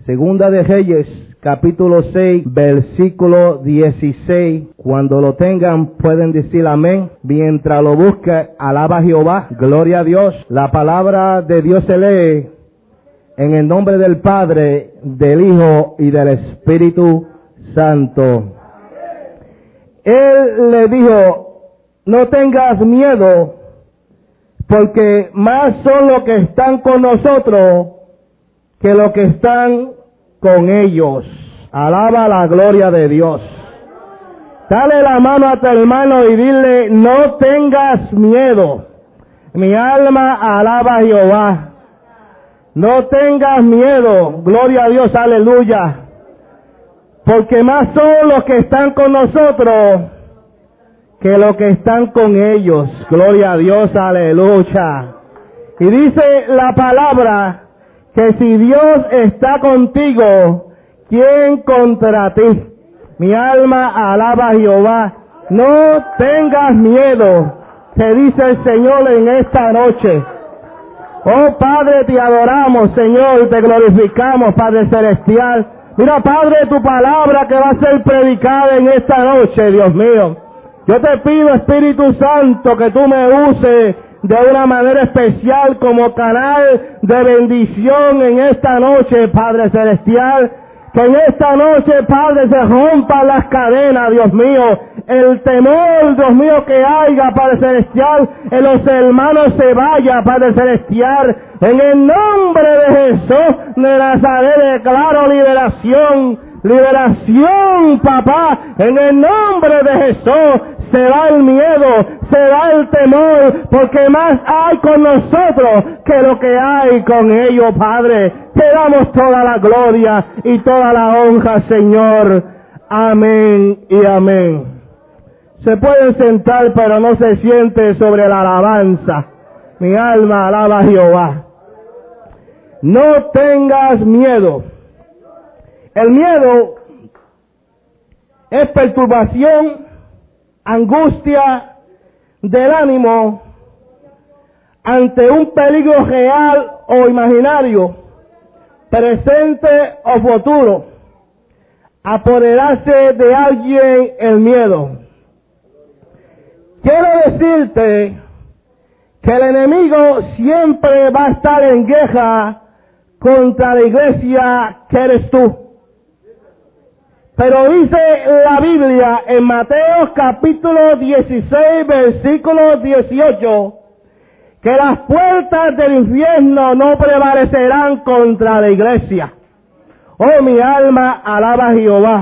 Segunda de Reyes, capítulo 6, versículo 16. Cuando lo tengan pueden decir amén. Mientras lo busque, alaba a Jehová, gloria a Dios. La palabra de Dios se lee en el nombre del Padre, del Hijo y del Espíritu Santo. Él le dijo: no tengas miedo, porque más son los que están con nosotros que los que están con ellos. Alaba la gloria de Dios. Dale la mano a tu hermano y dile: no tengas miedo. Mi alma alaba a Jehová. No tengas miedo. Gloria a Dios, aleluya. Porque más son los que están con nosotros que los que están con ellos. Gloria a Dios, aleluya. Y dice la palabra que si Dios está contigo, ¿quién contra ti? Mi alma alaba a Jehová. No tengas miedo, te dice el Señor en esta noche. Oh Padre, te adoramos, Señor, te glorificamos, Padre celestial. Mira, Padre, tu palabra que va a ser predicada en esta noche, Dios mío. Yo te pido, Espíritu Santo, que tú me uses de una manera especial como canal de bendición en esta noche, Padre celestial. Que en esta noche, Padre, se rompan las cadenas, Dios mío. El temor, Dios mío, que haya, Padre celestial, en los hermanos se vaya, Padre celestial. En el nombre de Jesús de Nazaret declaro liberación. Liberación, papá. En el nombre de Jesús se va el miedo, se va el temor, porque más hay con nosotros que lo que hay con ellos, Padre. Te damos toda la gloria y toda la honra, Señor. Amén y amén. Se pueden sentar, pero no se siente sobre la alabanza. Mi alma alaba a Jehová. No tengas miedo. El miedo es perturbación, angustia del ánimo ante un peligro real o imaginario, presente o futuro. Apoderarse de alguien el miedo. Quiero decirte que el enemigo siempre va a estar en guerra contra la iglesia que eres tú. Pero dice la Biblia en Mateo capítulo 16, versículo 18, que las puertas del infierno no prevalecerán contra la iglesia. Oh, mi alma alaba a Jehová.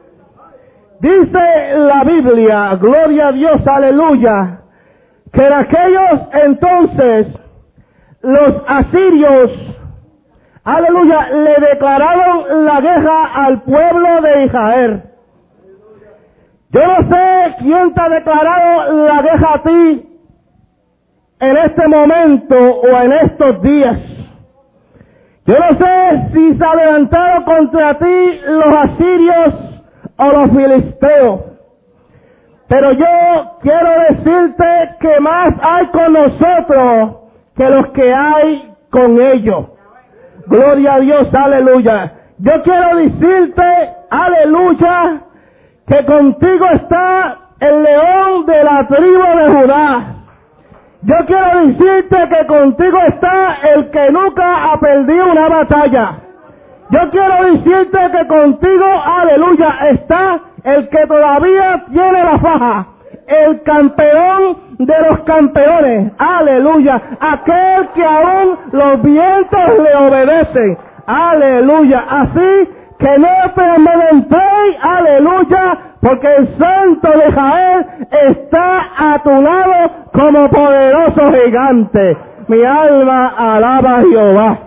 Dice la Biblia, gloria a Dios, aleluya, que en aquellos entonces los asirios, aleluya, le declararon la guerra al pueblo de Israel. Yo no sé quién te ha declarado la guerra a ti en este momento o en estos días. Yo no sé si se ha levantado contra ti los asirios o los filisteos. Pero yo quiero decirte que más hay con nosotros que los que hay con ellos. Gloria a Dios, aleluya. Yo quiero decirte, aleluya, que contigo está el león de la tribu de Judá. Yo quiero decirte que contigo está el que nunca ha perdido una batalla. Yo quiero decirte que contigo, aleluya, está el que todavía tiene la faja. El campeón de los campeones, aleluya, aquel que aún los vientos le obedecen, aleluya. Así que no te amedrentéis, aleluya, porque el Santo de Israel está a tu lado como poderoso gigante. Mi alma alaba a Jehová.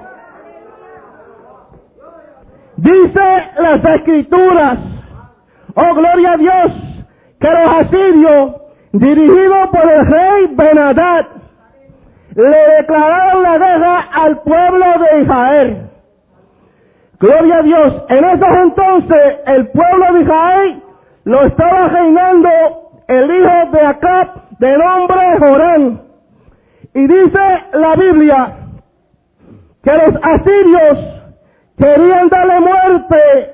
Dice las Escrituras, oh gloria a Dios, que los asirios, dirigidos por el rey Ben-Hadad, le declararon la guerra al pueblo de Israel. Gloria a Dios. En esos entonces el pueblo de Israel lo estaba reinando el hijo de Acab, de nombre Joram. Y dice la Biblia que los asirios querían darle muerte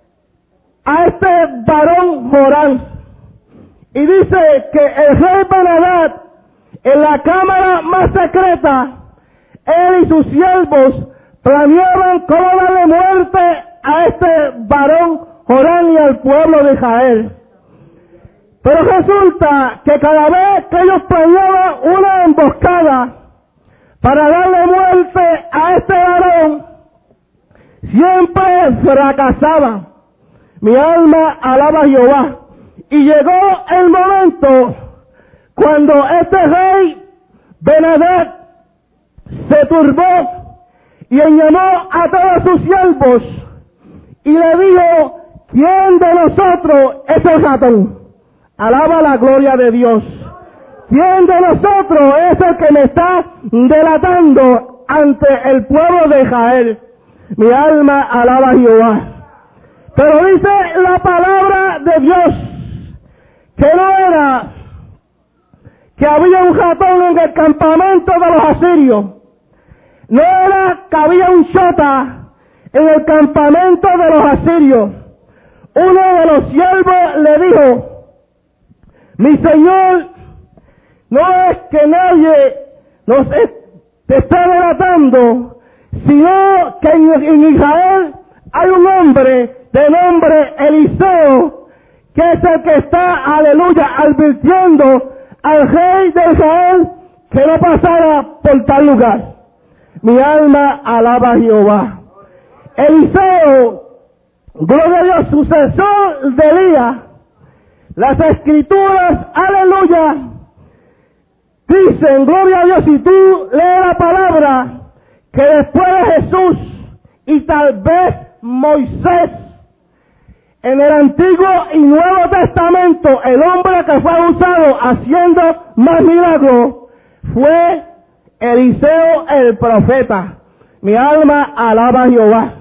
a este varón Joram. Y dice que el rey Ben-Hadad, en la cámara más secreta, él y sus siervos planeaban cómo darle muerte a este varón Joram y al pueblo de Israel. Pero resulta que cada vez que ellos planeaban una emboscada para darle muerte a este varón, siempre fracasaban. Mi alma alaba a Jehová. Y llegó el momento cuando este rey Ben-Hadad se turbó y llamó a todos sus siervos y le dijo: ¿quién de nosotros es el ratón? Alaba la gloria de Dios. ¿Quién de nosotros es el que me está delatando ante el pueblo de Israel? Mi alma alaba a Jehová. Pero dice la palabra de Dios que no era que había un ratón en el campamento de los asirios. No era que había un chota en el campamento de los asirios. Uno de los siervos le dijo: mi señor, no es que nadie te está delatando, sino que en Israel hay un hombre de nombre Eliseo, que es el que está, aleluya, advirtiendo al rey de Israel que no pasara por tal lugar. Mi alma alaba a Jehová. Eliseo, gloria a Dios, sucesor de Elías. Las escrituras, aleluya, dicen, gloria a Dios, si tú lees la palabra, que después de Jesús y tal vez Moisés, en el Antiguo y Nuevo Testamento, el hombre que fue usado haciendo más milagros fue Eliseo el profeta. Mi alma alaba a Jehová.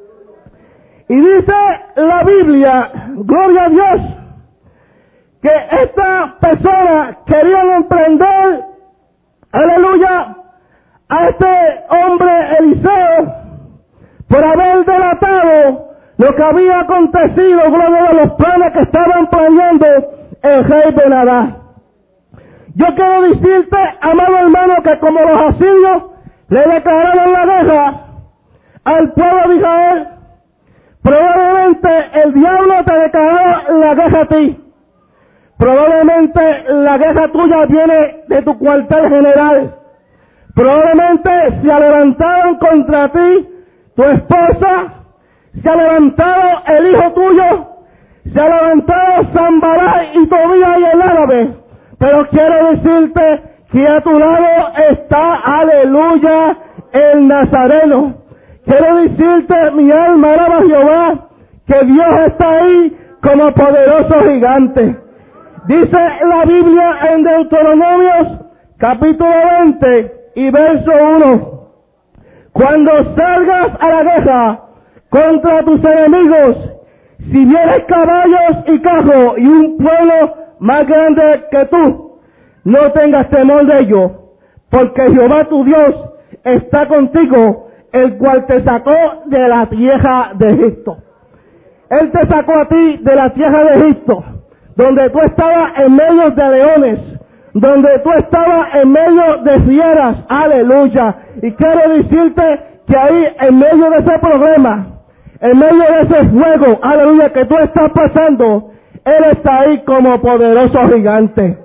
Y dice la Biblia, gloria a Dios, que esta persona querían emprender, aleluya, a este hombre Eliseo por haber delatado lo que había acontecido, gloria a los planes que estaban planeando el rey Ben-Hadad. Yo quiero decirte, amado hermano, que como los asirios le declararon la guerra al pueblo de Israel, probablemente el diablo te declaró la guerra a ti. Probablemente la guerra tuya viene de tu cuartel general. Probablemente se ha levantado contra ti tu esposa, se ha levantado el hijo tuyo, se ha levantado Sanballat y Tobías y el árabe. Pero quiero decirte que a tu lado está, aleluya, el Nazareno. Quiero decirte, mi alma alaba a Jehová, que Dios está ahí como poderoso gigante. Dice la Biblia en Deuteronomios capítulo 20 y verso 1. Cuando salgas a la guerra contra tus enemigos, si vienes caballos y carros y un pueblo más grande que tú, no tengas temor de ellos, porque Jehová tu Dios está contigo, el cual te sacó de la tierra de Egipto. Él te sacó a ti de la tierra de Egipto, donde tú estabas en medio de leones, donde tú estabas en medio de fieras, aleluya. Y quiero decirte que ahí, en medio de ese problema, en medio de ese fuego, aleluya, que tú estás pasando, Él está ahí como poderoso gigante.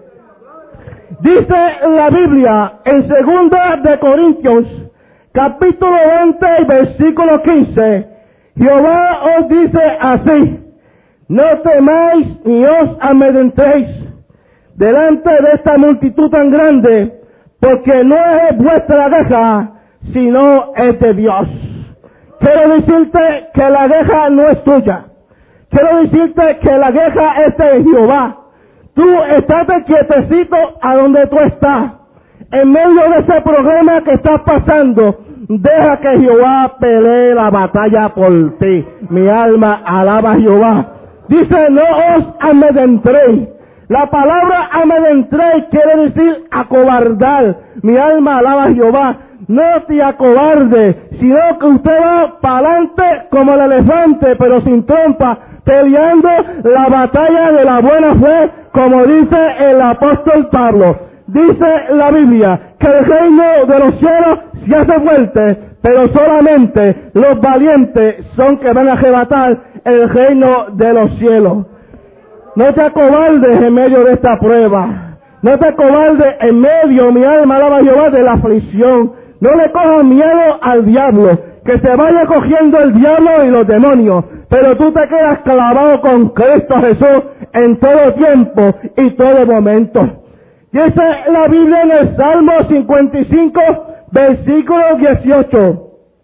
Dice la Biblia en 2 de Corintios, capítulo 20 y versículo 15, Jehová os dice así: no temáis ni os amedrentéis delante de esta multitud tan grande, porque no es vuestra guerra, sino es de Dios. Quiero decirte que la guerra no es tuya. Quiero decirte que la guerra es de Jehová. Tú estate quietecito a donde tú estás. En medio de ese problema que estás pasando, deja que Jehová pelee la batalla por ti. Mi alma alaba a Jehová. Dice, no os amedrentéis. La palabra amedrentréis quiere decir acobardar. Mi alma alaba a Jehová. no te acobardes, sino que usted va para adelante como el elefante, pero sin trompa, peleando la batalla de la buena fe, como dice el apóstol Pablo. Dice la Biblia que el reino de los cielos se hace fuerte, pero solamente los valientes son que van a arrebatar el reino de los cielos. No te acobardes en medio de esta prueba. No te acobardes en medio, mi alma alaba a Jehová, de la aflicción. No le cojas miedo al diablo, que se vaya cogiendo el diablo y los demonios, pero tú te quedas clavado con Cristo Jesús en todo tiempo y todo momento. Dice la Biblia en el Salmo 55, versículo 18.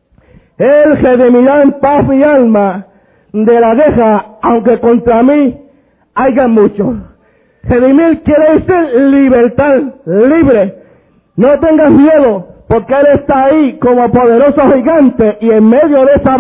Él redimirá en paz mi alma de la guerra, aunque contra mí haya muchos. Redimir quiere decir libertad, libre. No tengas miedo, porque Él está ahí como poderoso gigante y en medio de esa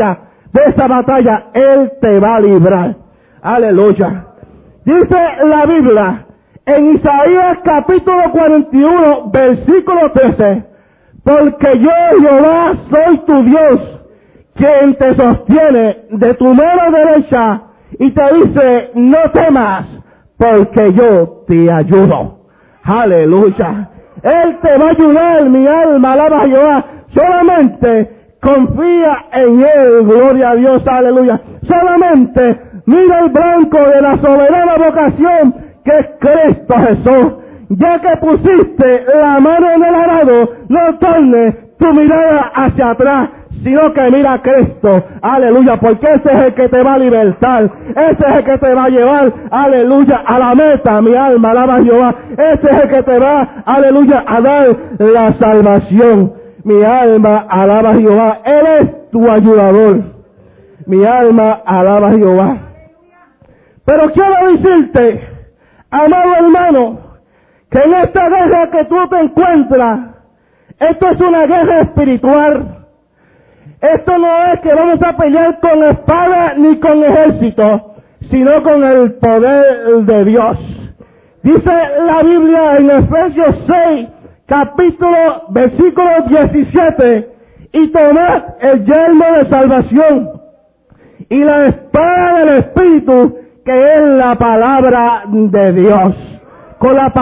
batalla, Él te va a librar. Aleluya. Dice la Biblia en Isaías capítulo 41, versículo 13, porque yo, Jehová, soy tu Dios, quien te sostiene de tu mano derecha y te dice, no temas, porque yo te ayudo. Aleluya. Él te va a ayudar, mi alma alaba a Jehová. Solamente confía en Él, gloria a Dios, aleluya. Solamente mira el blanco de la soberana vocación que es Cristo Jesús. Ya que pusiste la mano en el arado, no tornes tu mirada hacia atrás, sino que mira a Cristo, aleluya, porque ese es el que te va a libertar, ese es el que te va a llevar, aleluya, a la meta, mi alma alaba a Jehová, ese es el que te va, aleluya, a dar la salvación, mi alma alaba a Jehová, Él es tu ayudador, mi alma alaba a Jehová. Pero quiero decirte, amado hermano, que en esta guerra que tú te encuentras, esto es una guerra espiritual. Esto no es que vamos a pelear con espada ni con ejército, sino con el poder de Dios. Dice la Biblia en Efesios 6, versículo 17, y tomad el yelmo de salvación y la espada del Espíritu, que es la palabra de Dios. Con la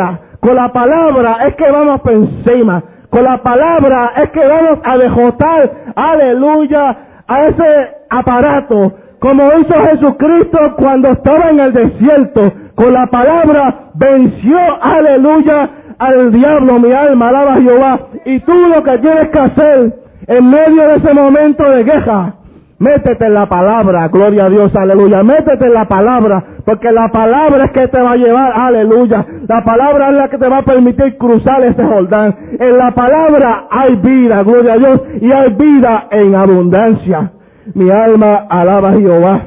palabra es que vamos por encima. Con la palabra es que vamos a derrotar, aleluya, a ese aparato, como hizo Jesucristo cuando estaba en el desierto. Con la palabra venció, aleluya, al diablo, mi alma alaba a Jehová. Y tú lo que tienes que hacer en medio de ese momento de guerra, métete en la palabra, gloria a Dios, aleluya, métete en la palabra, porque la palabra es que te va a llevar, aleluya, la palabra es la que te va a permitir cruzar ese Jordán. En la palabra hay vida, gloria a Dios, y hay vida en abundancia. Mi alma alaba a Jehová.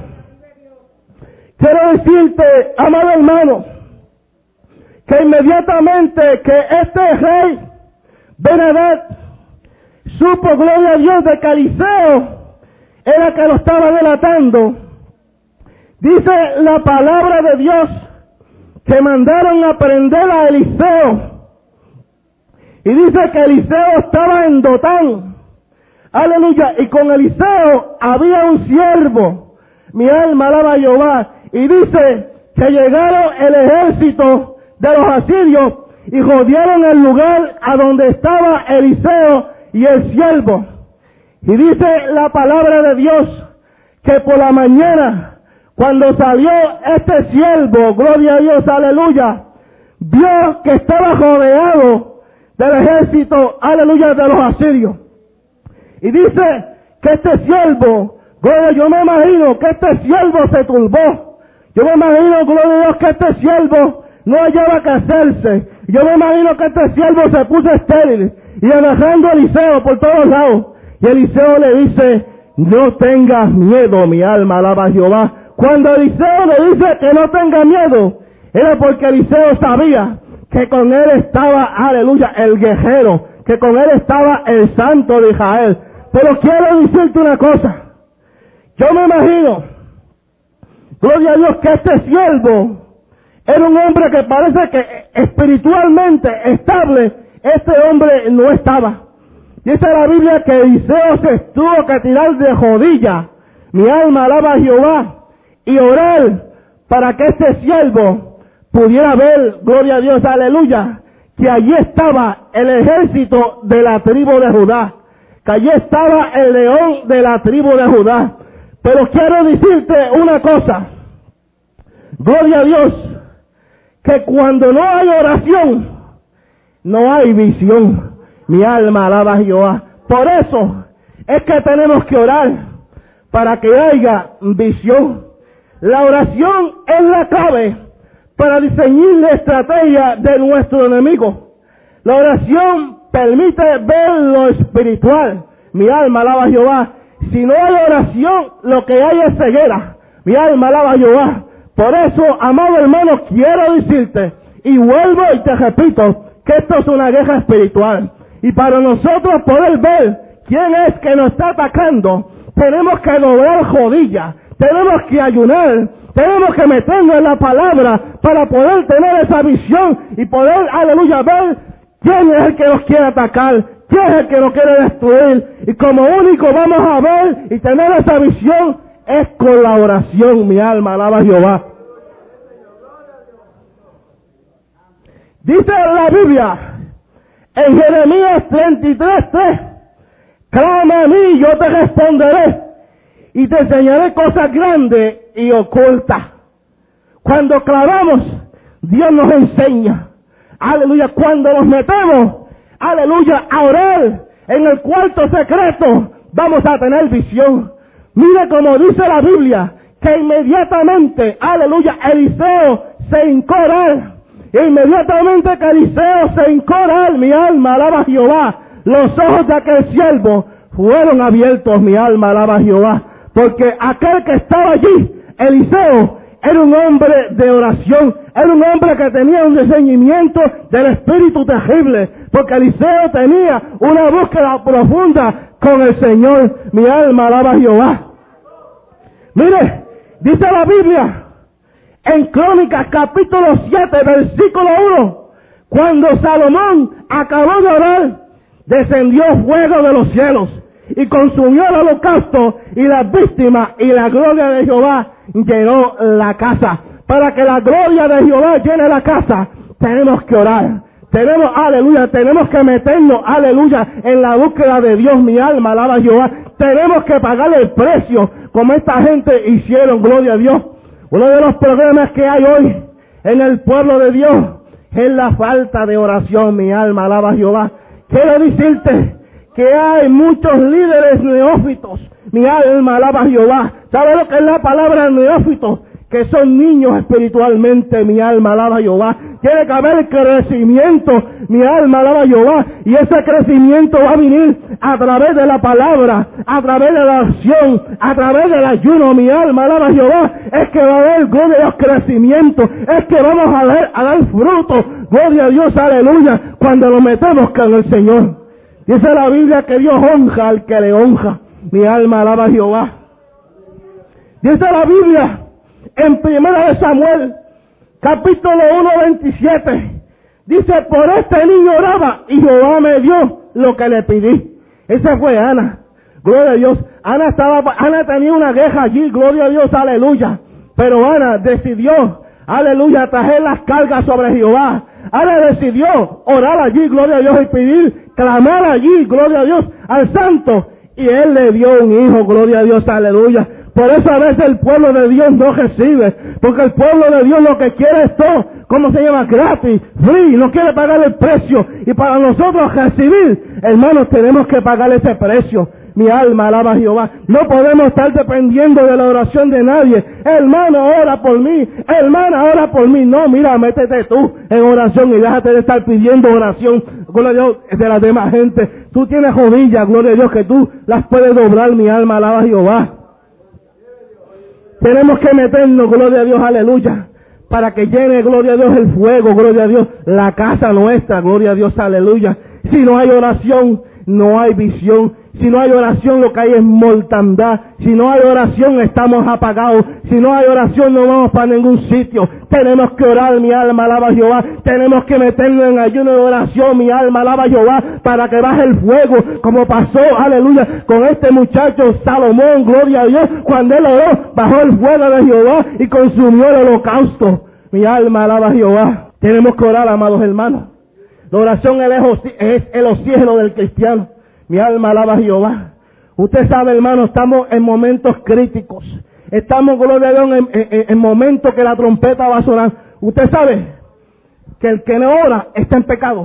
Quiero decirte, amado hermano, que inmediatamente que este rey Benadad supo, gloria a Dios, de que Eliseo era que lo estaba delatando, dice la palabra de Dios que mandaron a prender a Eliseo, y dice que Eliseo estaba en Dotán, aleluya, y con Eliseo había un siervo, mi alma alaba a Jehová, y dice que llegaron el ejército de los asirios y rodearon el lugar a donde estaba Eliseo y el siervo. Y dice la palabra de Dios que por la mañana, cuando salió este siervo, gloria a Dios, aleluya, vio que estaba rodeado del ejército, aleluya, de los asirios. Y dice que este siervo, gloria, yo me imagino que este siervo se turbó. Yo me imagino, gloria a Dios, que este siervo no hallaba que hacerse. Yo me imagino que este siervo se puso estéril y agarrando a Eliseo por todos lados. Y Eliseo le dice, no tengas miedo, mi alma alaba a Jehová. Cuando Eliseo le dice que no tenga miedo, era porque Eliseo sabía que con él estaba, aleluya, el guerrero, que con él estaba el santo de Israel. Pero quiero decirte una cosa, yo me imagino, gloria a Dios, que este siervo era un hombre que parece que espiritualmente estable, este hombre no estaba. Dice la Biblia que Eliseo se tuvo que tirar de rodillas. Mi alma alaba a Jehová y orar para que este siervo pudiera ver, gloria a Dios, aleluya, que allí estaba el ejército de la tribu de Judá, que allí estaba el león de la tribu de Judá. Pero quiero decirte una cosa, gloria a Dios, que cuando no hay oración, no hay visión. Mi alma alaba a Jehová. Por eso es que tenemos que orar para que haya visión. La oración es la clave para diseñar la estrategia de nuestro enemigo. La oración permite ver lo espiritual. Mi alma alaba a Jehová. Si no hay oración, lo que hay es ceguera. Mi alma alaba a Jehová. Por eso, amado hermano, quiero decirte, y vuelvo y te repito, que esto es una guerra espiritual. Y para nosotros poder ver quién es que nos está atacando, tenemos que doblar rodillas, tenemos que ayunar, tenemos que meternos en la palabra para poder tener esa visión y poder, aleluya, ver quién es el que nos quiere atacar, quién es el que nos quiere destruir. Y como único vamos a ver y tener esa visión es con la oración. Mi alma alaba a Jehová. Dice la Biblia en Jeremías 33:3, clama a mí, yo te responderé y te enseñaré cosas grandes y ocultas. Cuando clamamos, Dios nos enseña. Aleluya. Cuando nos metemos, aleluya, a orar en el cuarto secreto, vamos a tener visión. Mire como dice la Biblia, que inmediatamente, aleluya, Eliseo se hincó a orar. Inmediatamente que Eliseo se hincó a orar, mi alma alaba a Jehová, los ojos de aquel siervo fueron abiertos. Mi alma alaba a Jehová, porque aquel que estaba allí, Eliseo, era un hombre de oración, era un hombre que tenía un discernimiento del espíritu terrible, porque Eliseo tenía una búsqueda profunda con el Señor. Mi alma alaba a Jehová. Mire, dice la Biblia en Crónicas capítulo 7 versículo 1, cuando Salomón acabó de orar, descendió fuego de los cielos y consumió el holocausto y las víctimas, y la gloria de Jehová llenó la casa. Para que la gloria de Jehová llene la casa, tenemos que orar. Tenemos, aleluya, tenemos que meternos, aleluya, en la búsqueda de Dios. Mi alma alaba a Jehová. Tenemos que pagar el precio, como esta gente hicieron, gloria a Dios. Uno de los problemas que hay hoy en el pueblo de Dios es la falta de oración. Mi alma alaba a Jehová. Quiero decirte que hay muchos líderes neófitos. Mi alma alaba a Jehová. ¿Sabe lo que es la palabra neófitos? Que son niños espiritualmente. Mi alma alaba a Jehová. Tiene que haber crecimiento. Mi alma alaba a Jehová. Y ese crecimiento va a venir a través de la palabra, a través de la oración, a través del ayuno. Mi alma alaba a Jehová. Es que va a haber, gloria a Dios, crecimiento. Es que vamos a dar fruto. Gloria a Dios, aleluya, cuando nos metemos con el Señor. Dice la Biblia que Dios honra al que le honra. Mi alma alaba a Jehová. Dice la Biblia en 1 Samuel capítulo 1:27, dice, por este niño oraba y Jehová me dio lo que le pedí. Esa fue Ana. Gloria a Dios. Ana tenía una queja allí, gloria a Dios, aleluya. Pero Ana decidió, aleluya, traer las cargas sobre Jehová. Ana decidió orar allí, gloria a Dios, y pedir, clamar allí, gloria a Dios, al santo. Y él le dio un hijo, gloria a Dios, aleluya. Por eso a veces el pueblo de Dios no recibe, porque el pueblo de Dios lo que quiere es todo, ¿cómo se llama? Gratis, free, no quiere pagar el precio. Y para nosotros recibir, hermanos, tenemos que pagar ese precio. Mi alma alaba a Jehová. No podemos estar dependiendo de la oración de nadie. Hermano, ora por mí. Hermana, ora por mí. No, mira, métete tú en oración y déjate de estar pidiendo oración, gloria a Dios, de la demás gente. Tú tienes rodillas, gloria a Dios, que tú las puedes doblar. Mi alma alaba a Jehová. Tenemos que meternos, gloria a Dios, aleluya, para que llene, gloria a Dios, el fuego, gloria a Dios, la casa nuestra, gloria a Dios, aleluya. Si no hay oración, no hay visión. Si no hay oración, lo que hay es mortandad. Si no hay oración, estamos apagados. Si no hay oración, no vamos para ningún sitio. Tenemos que orar, mi alma alaba a Jehová. Tenemos que meternos en ayuno de oración, mi alma alaba a Jehová, para que baje el fuego, como pasó, aleluya, con este muchacho Salomón, gloria a Dios. Cuando él oró, bajó el fuego de Jehová y consumió el holocausto. Mi alma alaba a Jehová. Tenemos que orar, amados hermanos. La oración es el oxígeno del cristiano. Mi alma alaba a Jehová. Usted sabe, hermano, estamos en momentos críticos. Estamos, gloria a Dios, en momentos que la trompeta va a sonar. Usted sabe que el que no ora está en pecado.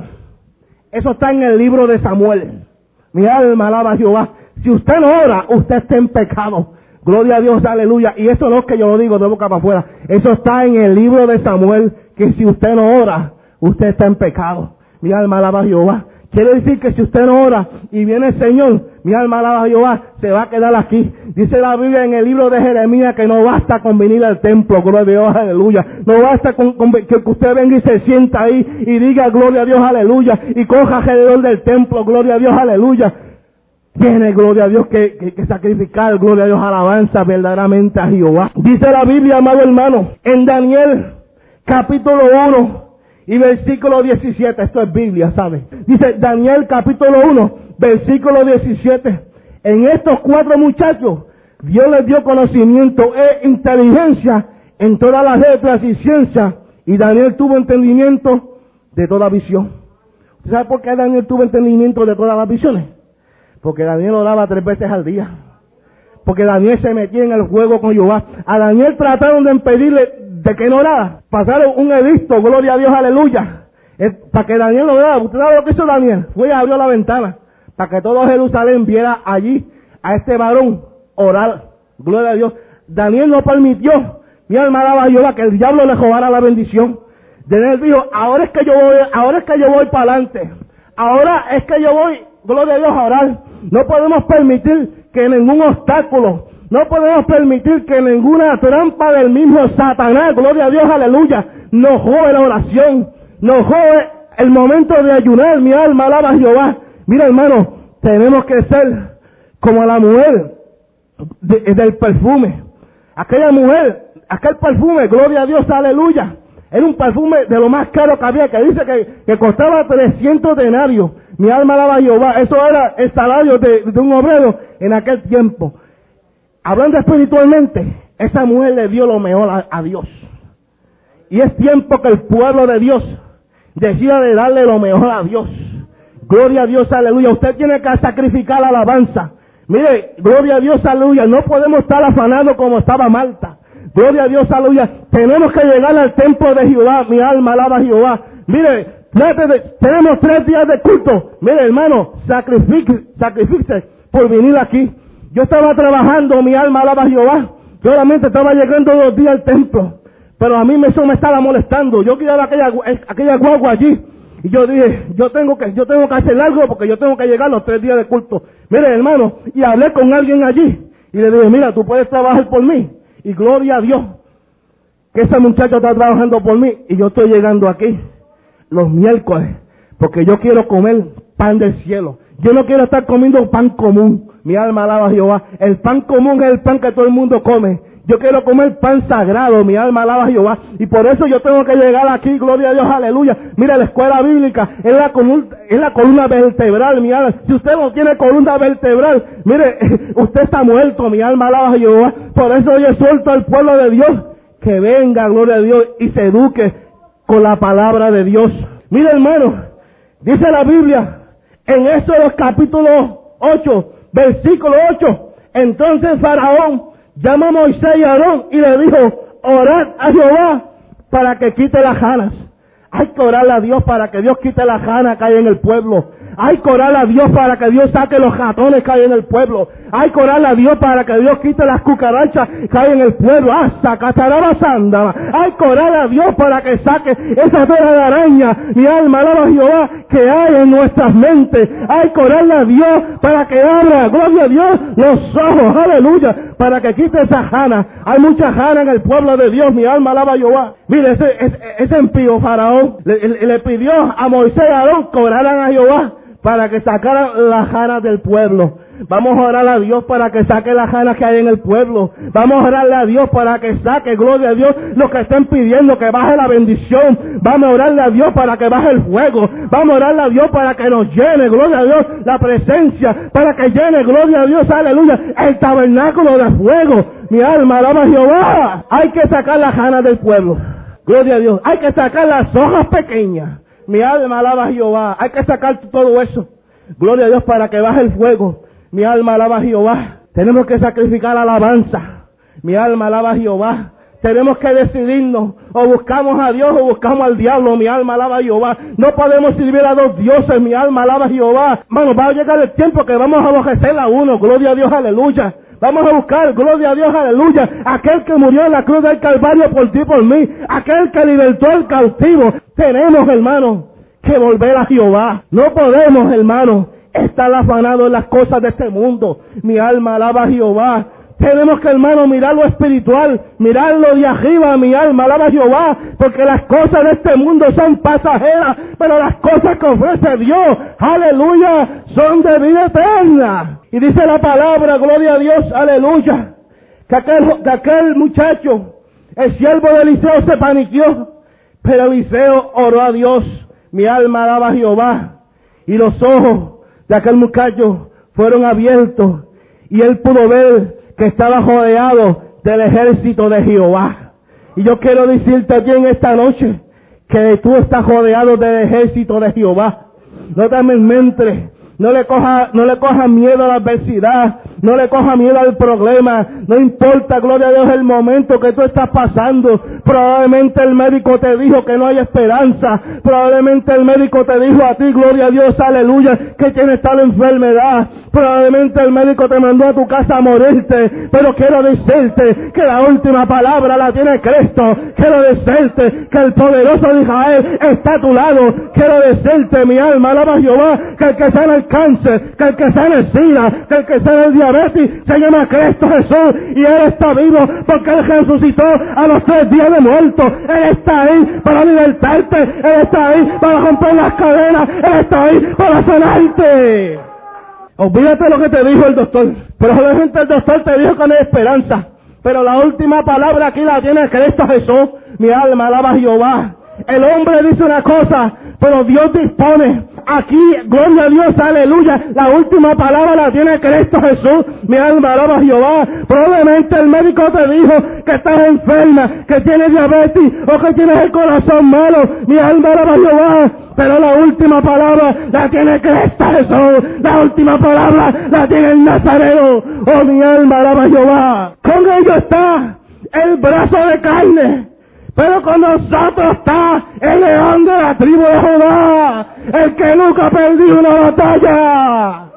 Eso está en el libro de Samuel. Mi alma alaba a Jehová. Si usted no ora, usted está en pecado. Gloria a Dios, aleluya. Y eso no es que yo lo digo de boca para afuera. Eso está en el libro de Samuel, que si usted no ora, usted está en pecado. Mi alma alaba a Jehová. Quiere decir que si usted no ora y viene el Señor, mi alma alaba a Jehová, se va a quedar aquí. Dice la Biblia en el libro de Jeremías que no basta con venir al templo, gloria a Dios, aleluya. No basta con que usted venga y se sienta ahí y diga gloria a Dios, aleluya, y coja alrededor del templo, gloria a Dios, aleluya. Tiene, gloria a Dios, que sacrificar, gloria a Dios, alabanza verdaderamente a Jehová. Dice la Biblia, amado hermano, en Daniel capítulo 1 y versículo 17, esto es Biblia, ¿sabe? Dice Daniel capítulo 1, versículo 17, en estos 4 muchachos, Dios les dio conocimiento e inteligencia en todas las letras y ciencias, y Daniel tuvo entendimiento de toda visión. ¿Usted sabe por qué Daniel tuvo entendimiento de todas las visiones? Porque Daniel oraba 3 veces al día. Porque Daniel se metía en el juego con Jehová. A Daniel trataron de impedirle de que no orara. Pasaron un edicto, gloria a Dios, aleluya. Para que Daniel no orara. ¿Usted sabe lo que hizo Daniel? Fue y abrió la ventana. Para que todo Jerusalén viera allí a este varón orar. Gloria a Dios. Daniel no permitió, mi alma alaba a Jehová, que el diablo le robara la bendición. Daniel dijo, ahora es que yo voy para adelante. Ahora es que yo voy, gloria a Dios, a orar. No podemos permitir que ningún obstáculo, no podemos permitir que ninguna trampa del mismo Satanás, gloria a Dios, aleluya, nos jode la oración, nos jode el momento de ayunar. Mi alma alaba a Jehová. Mira, hermano, tenemos que ser como la mujer del perfume. Aquella mujer, aquel perfume, gloria a Dios, aleluya, era un perfume de lo más caro que había, que dice que costaba 300 denarios. Mi alma alaba a Jehová. Eso era el salario de un obrero en aquel tiempo. Hablando espiritualmente, esa mujer le dio lo mejor a Dios. Y es tiempo que el pueblo de Dios decida de darle lo mejor a Dios. Gloria a Dios, aleluya. Usted tiene que sacrificar la alabanza. Mire, gloria a Dios, aleluya. No podemos estar afanados como estaba Marta. Gloria a Dios, aleluya. Tenemos que llegar al templo de Jehová. Mi alma alaba a Jehová. Mire, tenemos 3 días de culto. Mire, hermano, sacrifique por venir aquí. Yo estaba trabajando, mi alma alaba a Jehová. Yo solamente estaba llegando 2 días al templo. Pero a mí eso me estaba molestando. Yo quería aquella guagua allí. Y yo dije, yo tengo que hacer algo porque yo tengo que llegar los 3 días de culto. Mire, hermano, y hablé con alguien allí. Y le dije, mira, tú puedes trabajar por mí. Y gloria a Dios, que ese muchacho está trabajando por mí. Y yo estoy llegando aquí los miércoles, porque yo quiero comer pan del cielo. Yo no quiero estar comiendo pan común. Mi alma alaba a Jehová. El pan común es el pan que todo el mundo come. Yo quiero comer pan sagrado. Mi alma alaba a Jehová. Y por eso yo tengo que llegar aquí. Gloria a Dios, aleluya. Mira, la escuela bíblica es la columna vertebral, mi alma. Si usted no tiene columna vertebral, mire, usted está muerto. Mi alma alaba a Jehová. Por eso yo suelto al pueblo de Dios que venga, gloria a Dios, y se eduque con la palabra de Dios. Mira, hermano, dice la Biblia en Éxodo capítulo 8, versículo 8. Entonces Faraón llamó a Moisés y a Aarón y le dijo, orad a Jehová para que quite las ranas. Hay que orarle a Dios para que Dios quite las ranas que hay en el pueblo. Hay que orarle a Dios para que Dios saque los ratones que hay en el pueblo. Hay que orarle a Dios para que Dios quite las cucarachas que hay en el pueblo. Hasta Catarabasanda. Hay que orarle a Dios para que saque esa tela de araña. Mi alma alaba a Jehová que hay en nuestras mentes. Hay que orarle a Dios para que abra, gloria a Dios, los ojos, aleluya, para que quite esa jana. Hay mucha jana en el pueblo de Dios. Mi alma alaba a Jehová. Mire, ese impío Faraón le pidió a Moisés y a Aarón que oraran a Jehová para que sacaran las ranas del pueblo. Vamos a orar a Dios para que saque las ganas que hay en el pueblo. Vamos a orarle a Dios para que saque, gloria a Dios, lo que estén pidiendo, que baje la bendición. Vamos a orarle a Dios para que baje el fuego. Vamos a orarle a Dios para que nos llene, gloria a Dios, la presencia, para que llene, gloria a Dios, aleluya, el tabernáculo de fuego. Mi alma alaba a Jehová. Hay que sacar las ganas del pueblo. Gloria a Dios. Hay que sacar las hojas pequeñas. Mi alma alaba a Jehová. Hay que sacar todo eso. Gloria a Dios para que baje el fuego. Mi alma alaba a Jehová. Tenemos que sacrificar alabanza. Mi alma alaba a Jehová. Tenemos que decidirnos. O buscamos a Dios o buscamos al diablo. Mi alma alaba a Jehová. No podemos servir a dos dioses. Mi alma alaba a Jehová. Bueno, va a llegar el tiempo que vamos a aborrecer a uno. Gloria a Dios, aleluya. Vamos a buscar, gloria a Dios, aleluya, aquel que murió en la cruz del Calvario por ti y por mí, aquel que libertó al cautivo. Tenemos, hermano, que volver a Jehová. No podemos, hermano, estar afanados en las cosas de este mundo. Mi alma alaba a Jehová. Tenemos que, hermano, mirar lo espiritual, mirar lo de arriba. Mi alma alaba a Jehová, porque las cosas de este mundo son pasajeras, pero las cosas que ofrece Dios, aleluya, son de vida eterna. Y dice la palabra, gloria a Dios, aleluya, que aquel muchacho, el siervo de Eliseo, se paniqueó, pero Eliseo oró a Dios. Mi alma alaba a Jehová, y los ojos de aquel muchacho fueron abiertos, y él pudo ver que estaba rodeado del ejército de Jehová. Y yo quiero decirte aquí en esta noche que tú estás rodeado del ejército de Jehová. No te amedrentes. No le coja miedo a la adversidad, no le coja miedo al problema, no importa, gloria a Dios, el momento que tú estás pasando. Probablemente el médico te dijo que no hay esperanza, probablemente el médico te dijo a ti, gloria a Dios, aleluya, que tienes tal enfermedad, probablemente el médico te mandó a tu casa a morirte, pero quiero decirte que la última palabra la tiene Cristo. Quiero decirte que el poderoso de Israel está a tu lado. Quiero decirte, mi alma alaba a Jehová, que el que sana el cáncer, que el que sana el SIDA, que el que sana el diabetes, se llama Cristo Jesús, y Él está vivo porque Él resucitó a los 3 días de muerto. Él está ahí para libertarte, Él está ahí para romper las cadenas, Él está ahí para sanarte. Olvídate lo que te dijo el doctor. Probablemente el doctor te dijo que no hay esperanza, pero la última palabra aquí la tiene Cristo Jesús. Mi alma alaba a Jehová. El hombre dice una cosa, pero Dios dispone. Aquí, gloria a Dios, aleluya, la última palabra la tiene Cristo Jesús. Mi alma alaba a Jehová. Probablemente el médico te dijo que estás enferma, que tienes diabetes o que tienes el corazón malo. Mi alma alaba a Jehová. Pero la última palabra la tiene Cristo Jesús. La última palabra la tiene el Nazareno. Oh, mi alma alaba a Jehová. Con ellos está el brazo de carne, pero con nosotros está el león de la tribu de Judá, el que nunca perdió una batalla.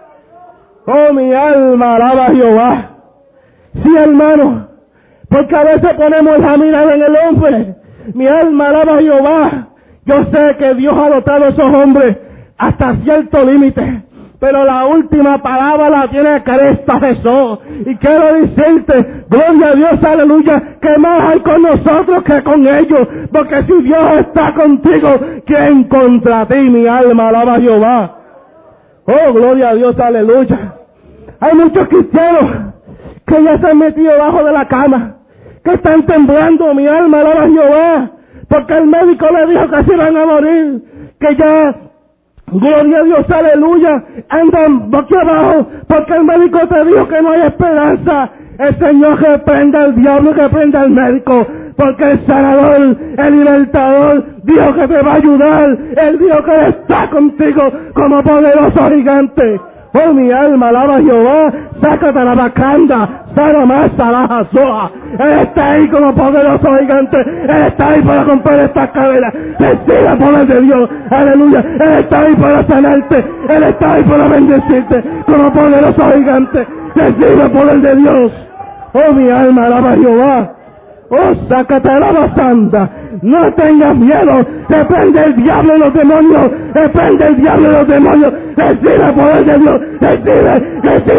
Oh, mi alma alaba a Jehová. Sí, hermano, porque a veces ponemos la mirada en el hombre. Mi alma alaba a Jehová. Yo sé que Dios ha dotado a esos hombres hasta cierto límite, pero la última palabra la tiene Cristo Jesús. Y quiero decirte, gloria a Dios, aleluya, que más hay con nosotros que con ellos, porque si Dios está contigo, ¿quién contra ti? Mi alma alaba a Jehová. Oh, gloria a Dios, aleluya. Hay muchos cristianos que ya se han metido debajo de la cama, que están temblando. Mi alma alaba a Jehová, porque el médico le dijo que se iban a morir, que ya, gloria a Dios, aleluya, andan boca abajo, porque el médico te dijo que no hay esperanza. El Señor reprenda al diablo, reprenda al médico, porque el sanador, el libertador, dijo que te va a ayudar. Él dijo que está contigo como poderoso gigante. Oh, mi alma alaba a Jehová. Sácate la bacanda, sana más, salaja soa. Él está ahí como poderoso gigante. Él está ahí para romper estas cadenas. Recibe el poder de Dios, aleluya. Él está ahí para sanarte, Él está ahí para bendecirte como poderoso gigante. Recibe el poder de Dios. Oh, mi alma alaba a Jehová. Oh, sácate la basanda. No tengas miedo. Reprende el diablo y los demonios. Reprende el diablo y los demonios. Recibe el poder de Dios. Recibe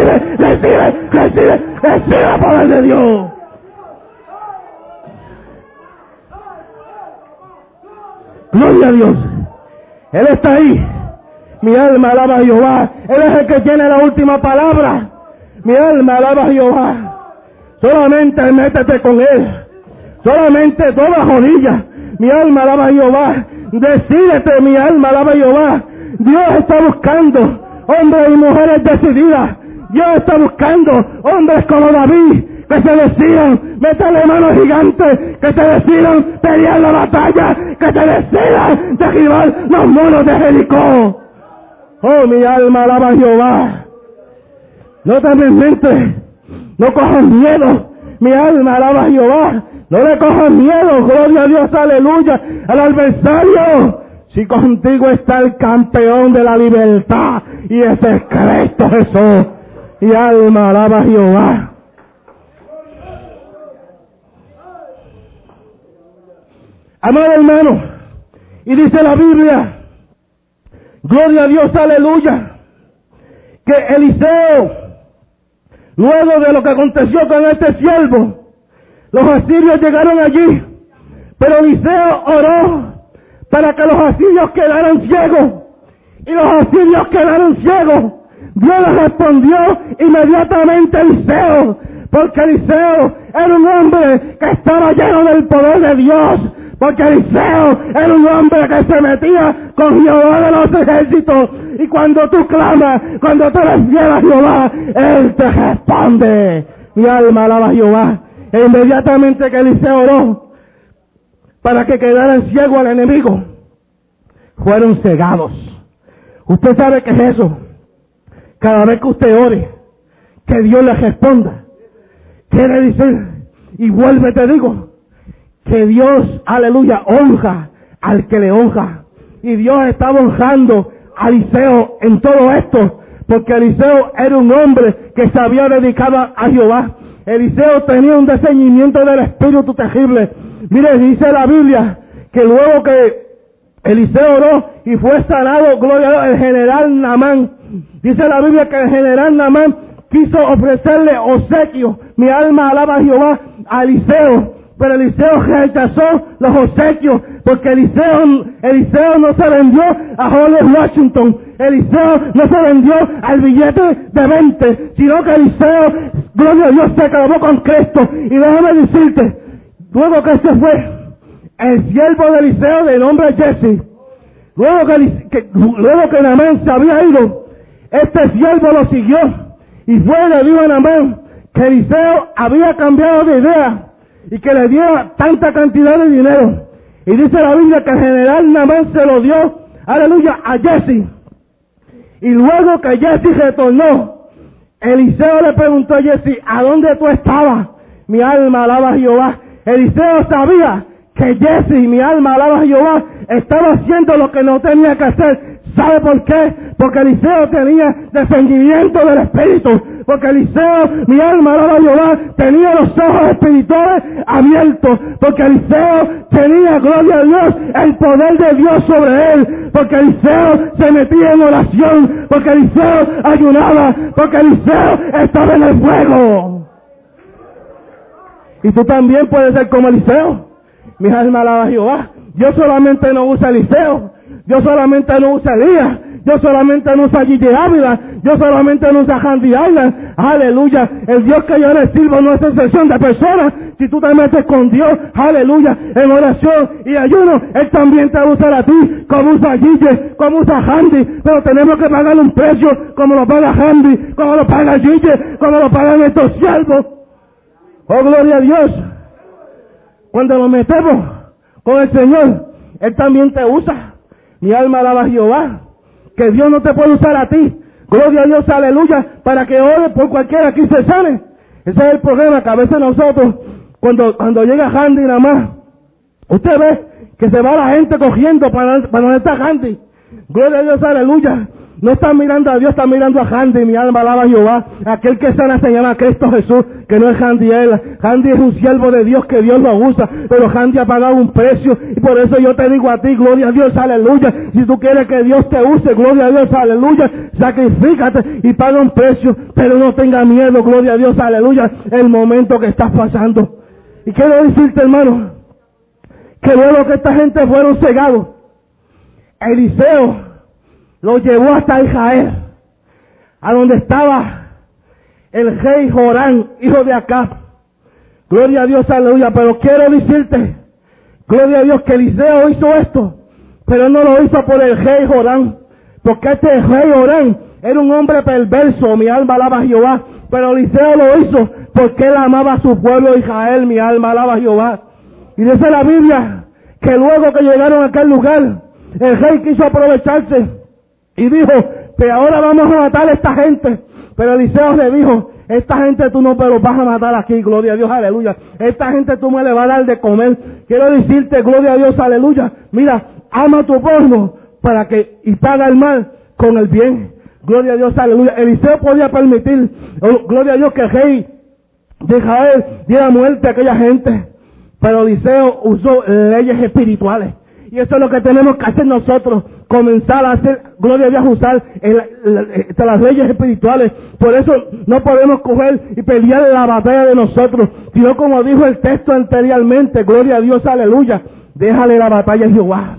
el poder de Dios. Gloria a Dios. Él está ahí. Mi alma alaba a Jehová. Él es el que tiene la última palabra. Mi alma alaba a Jehová. Solamente métete con Él. Solamente dobla rodillas. Mi alma alaba a Jehová. Decídete, mi alma alaba a Jehová. Dios está buscando hombres y mujeres decididas. Dios está buscando hombres como David, que se decidan meterle mano al gigante, que se decidan pelear la batalla, que se decidan derribar los muros de Jericó. Oh, mi alma alaba a Jehová. No te desmentes, no cojas miedo. Mi alma alaba a Jehová. No le cojas miedo, gloria a Dios, aleluya, al adversario. Si contigo está el campeón de la libertad, y ese es Cristo Jesús. Mi alma alaba a Jehová. Amado hermano, y dice la Biblia, gloria a Dios, aleluya, que Eliseo, luego de lo que aconteció con este siervo, los asirios llegaron allí, pero Eliseo oró para que los asirios quedaran ciegos, y los asirios quedaron ciegos. Dios les respondió inmediatamente a Eliseo, porque Eliseo era un hombre que estaba lleno del poder de Dios, porque Eliseo era un hombre que se metía con Jehová de los ejércitos, y cuando tú clamas, cuando tú eres fiel a Jehová, Él te responde. Mi alma alaba a Jehová. E inmediatamente que Eliseo oró para que quedaran ciegos al enemigo, fueron cegados. Usted sabe qué es eso. Cada vez que usted ore, que Dios le responda. Quiere decir, y vuelve te digo, que Dios, aleluya, honra al que le honra. Y Dios estaba honrando a Eliseo en todo esto, porque Eliseo era un hombre que se había dedicado a Jehová. Eliseo tenía un discernimiento del espíritu terrible. Mire, dice la Biblia que luego que Eliseo oró y fue sanado, gloria a Dios, el general Naamán. Dice la Biblia que el general Naamán quiso ofrecerle obsequios. Mi alma alaba a Jehová, a Eliseo. Pero Eliseo rechazó los obsequios, porque Eliseo no se vendió a George Washington. Eliseo no se vendió al billete de 20, sino que Eliseo, gloria a Dios, se clavó con Cristo. Y déjame decirte, luego que se fue el siervo de Eliseo de nombre Jesse, luego que Naamán se había ido, este siervo lo siguió y fue y le dijo a Naamán que Eliseo había cambiado de idea y que le diera tanta cantidad de dinero. Y dice la Biblia que el general Naamán se lo dio, aleluya, a Jesse. Y luego que Jesse retornó, Eliseo le preguntó a Jesse, ¿a dónde tú estabas? Mi alma alaba a Jehová. Eliseo sabía que Jesse, mi alma alaba a Jehová, estaba haciendo lo que no tenía que hacer. ¿Sabe por qué? Porque Eliseo tenía defendimiento del Espíritu. Porque Eliseo, mi alma alaba a Jehová, tenía los ojos espirituales abiertos. Porque Eliseo tenía, gloria a Dios, el poder de Dios sobre él. Porque Eliseo se metía en oración. Porque Eliseo ayunaba. Porque Eliseo estaba en el fuego. Y tú también puedes ser como Eliseo. Mi alma alaba a Jehová. Dios solamente no usa Eliseo. Dios solamente no usa Elías. Dios solamente no usa Gigi Ávila. Dios solamente no usa Handy Island. Aleluya. El Dios que yo le sirvo no es excepción de personas. Si tú te metes con Dios, aleluya, en oración y ayuno, Él también te va a usar a ti, como usa Gigi, como usa Handy. Pero tenemos que pagarle un precio como lo paga Handy, como lo paga Gigi, como lo pagan estos siervos. Oh, gloria a Dios. Cuando nos metemos con el Señor, Él también te usa. Mi alma alaba a Jehová. Que Dios no te puede usar a ti. Gloria a Dios, aleluya, para que ore por cualquiera que se sane. Ese es el problema, que a veces nosotros, cuando llega Handy nada más, usted ve que se va la gente cogiendo para donde está Handy. Gloria a Dios, aleluya. No están mirando a Dios, están mirando a Handy. Mi alma alaba a Jehová. Aquel que sana se llama Cristo Jesús, que no es Handy él. Handy es un siervo de Dios que Dios lo usa, pero Handy ha pagado un precio, y por eso yo te digo a ti, gloria a Dios, aleluya. Si tú quieres que Dios te use, gloria a Dios, aleluya, sacrifícate y paga un precio, pero no tenga miedo, gloria a Dios, aleluya, el momento que estás pasando. Y quiero decirte, hermano, que luego que esta gente fueron cegados, Eliseo lo llevó hasta Israel, a donde estaba el rey Jorán, hijo de Acab. Gloria a Dios, aleluya. Pero quiero decirte, gloria a Dios, que Eliseo hizo esto, pero no lo hizo por el rey Jorán, porque este rey Jorán era un hombre perverso. Mi alma alaba a Jehová. Pero Eliseo lo hizo porque él amaba a su pueblo Israel. Mi alma alaba a Jehová. Y dice la Biblia que luego que llegaron a aquel lugar, el rey quiso aprovecharse y dijo que ahora vamos a matar a esta gente. Pero Eliseo le dijo: esta gente tú no me los vas a matar aquí, gloria a Dios, aleluya. Esta gente tú me le vas a dar de comer. Quiero decirte, gloria a Dios, aleluya. Mira, ama a tu pueblo y paga el mal con el bien. Gloria a Dios, aleluya. Eliseo podía permitir, gloria a Dios, que el rey de Israel diera muerte a aquella gente. Pero Eliseo usó leyes espirituales. Y eso es lo que tenemos que hacer nosotros. Comenzar a hacer, gloria a Dios, usar las leyes espirituales. Por eso no podemos coger y pelear la batalla de nosotros, sino como dijo el texto anteriormente, gloria a Dios, aleluya, déjale la batalla a Jehová.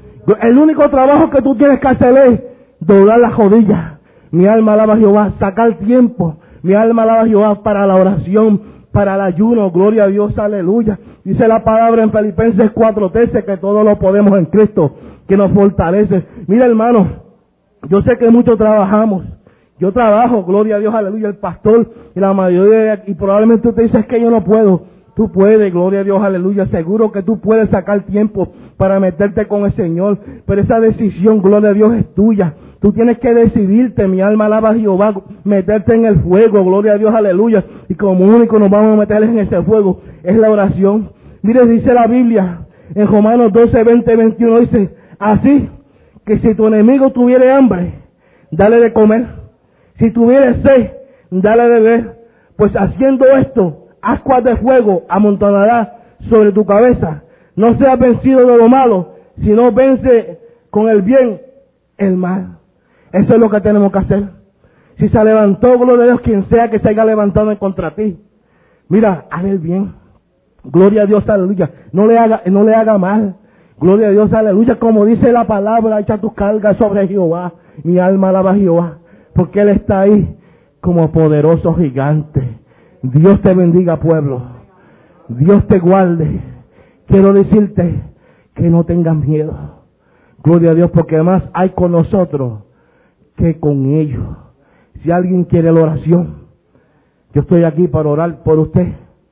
El único trabajo que tú tienes que hacer es doblar las rodillas. Mi alma alaba a Jehová, sacar tiempo. Mi alma alaba a Jehová para la oración, para el ayuno, gloria a Dios, aleluya. Dice la palabra en Filipenses 4:13 que todo lo podemos en Cristo, que nos fortalece. Mira, hermano, yo sé que muchos trabajamos. Yo trabajo, gloria a Dios, aleluya, el pastor y la mayoría, y probablemente usted dice: es que yo no puedo. Tú puedes, gloria a Dios, aleluya. Seguro que tú puedes sacar tiempo para meterte con el Señor. Pero esa decisión, gloria a Dios, es tuya. Tú tienes que decidirte, mi alma alaba a Jehová, meterte en el fuego, gloria a Dios, aleluya. Y como único nos vamos a meter en ese fuego es la oración. Mire, dice la Biblia en Romanos 12:20-21, dice: así que si tu enemigo tuviere hambre, dale de comer. Si tuviere sed, dale de beber. Pues haciendo esto, ascuas de fuego amontonará sobre tu cabeza. No seas vencido de lo malo, sino vence con el bien el mal. Eso es lo que tenemos que hacer. Si se levantó, gloria a Dios, quien sea que se haya levantado en contra ti, mira, haz el bien. Gloria a Dios, aleluya. No le haga mal. Gloria a Dios, aleluya. Como dice la palabra, echa tus cargas sobre Jehová. Mi alma alaba a Jehová, porque Él está ahí como poderoso gigante. Dios te bendiga, pueblo. Dios te guarde. Quiero decirte que no tengas miedo. Gloria a Dios, porque más hay con nosotros que con ellos. Si alguien quiere la oración, yo estoy aquí para orar por usted.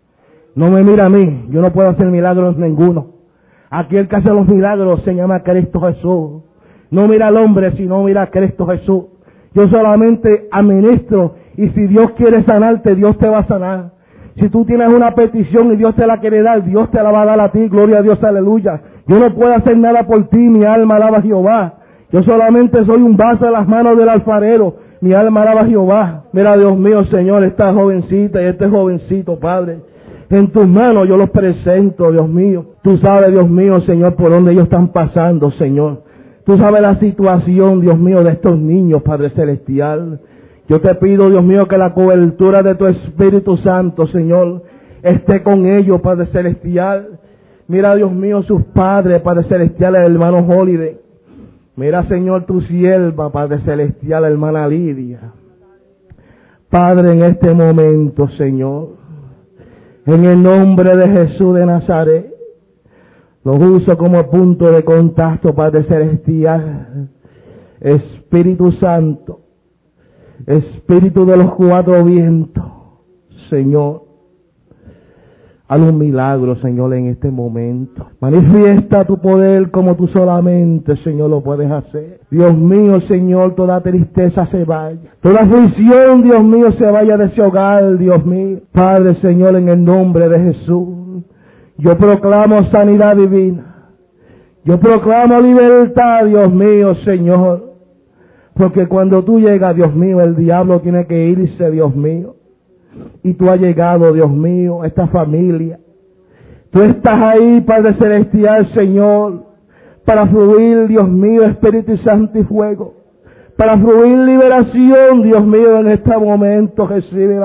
No me mira a mí, yo no puedo hacer milagros ninguno. Aquí el que hace los milagros se llama Cristo Jesús. No mira al hombre, sino mira a Cristo Jesús. Yo solamente administro, y si Dios quiere sanarte, Dios te va a sanar. Si tú tienes una petición y Dios te la quiere dar, Dios te la va a dar a ti, gloria a Dios, aleluya. Yo no puedo hacer nada por ti, mi alma alaba a Jehová. Yo solamente soy un vaso en las manos del alfarero, mi alma alaba a Jehová. Mira, Dios mío, Señor, esta jovencita y este jovencito, Padre, en tus manos yo los presento, Dios mío. Tú sabes, Dios mío, Señor, por dónde ellos están pasando, Señor. Tú sabes la situación, Dios mío, de estos niños, Padre Celestial. Yo te pido, Dios mío, que la cobertura de tu Espíritu Santo, Señor, esté con ellos, Padre Celestial. Mira, Dios mío, sus padres, Padre Celestial, el hermano Holiday. Mira, Señor, tu sierva, Padre Celestial, hermana Lidia. Padre, en este momento, Señor, en el nombre de Jesús de Nazaret, los uso como punto de contacto, Padre Celestial. Espíritu Santo, Espíritu de los cuatro vientos, Señor, haz un milagro, Señor, en este momento. Manifiesta tu poder como tú solamente, Señor, lo puedes hacer. Dios mío, Señor, toda tristeza se vaya. Toda aflicción, Dios mío, se vaya de ese hogar, Dios mío. Padre, Señor, en el nombre de Jesús, yo proclamo sanidad divina. Yo proclamo libertad, Dios mío, Señor. Porque cuando tú llegas, Dios mío, el diablo tiene que irse, Dios mío. Y tú has llegado, Dios mío, esta familia. Tú estás ahí, Padre Celestial, Señor, para fluir, Dios mío, Espíritu Santo y fuego. Para fluir liberación, Dios mío, en este momento. Recibe,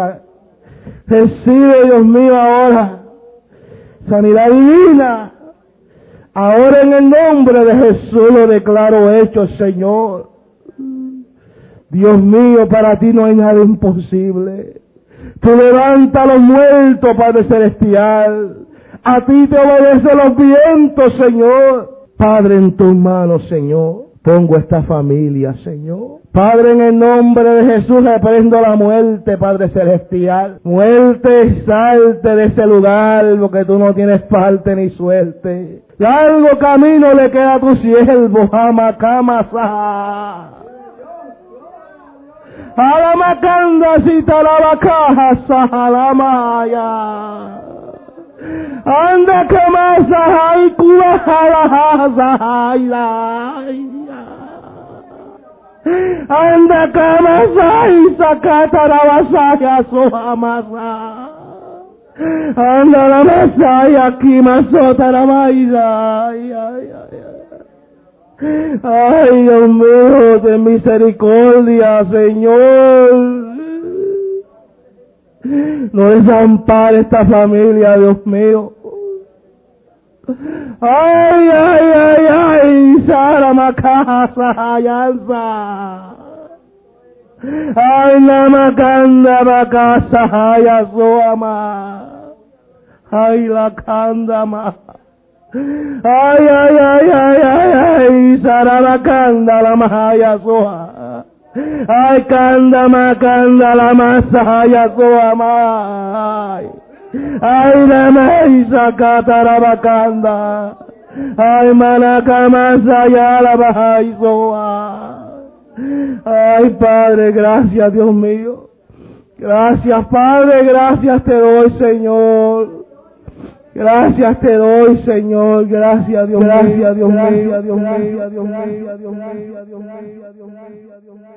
Dios mío, ahora sanidad divina. Ahora en el nombre de Jesús lo declaro hecho, Señor. Dios mío, para ti no hay nada imposible. Tú levanta a los muertos, Padre Celestial. A ti te obedecen los vientos, Señor. Padre, en tus manos, Señor, pongo esta familia, Señor. Padre, en el nombre de Jesús, reprendo la muerte, Padre Celestial. Muerte, salte de ese lugar, porque tú no tienes parte ni suerte. Largo camino le queda a tu siervo, Jamacamasa. Alamakanda sitalabakaja sahalamaya. Anda kamasa haikula halahazahaila. Anda kamasa isakatarabasaya sohamasa. Anda la masaya kimasotaramaila. Ay, Dios mío, de misericordia, Señor. No desampare esta familia, Dios mío. Ay, ay, ay, ay, Sara Macasa, Hayanza. Ay, Namakanda Macasa, Hayazoama. Ay, la Kandama. Ay, ay, ay, ay, ay, ay, Sarabakanda la Mahaya Soa. Ay, Kanda Makanda la Masaya Soa Mai. Ay, la Maisa Katarabakanda. Ay, Manaka Masaya la Mahaya Soa. Ay, Padre, gracias, Dios mío. Gracias, Padre, gracias te doy, Señor. Gracias te doy, Señor. Gracias, Dios mío. Gracias, Dios mío. Gracias, Dios mío. Gracias, Dios mío.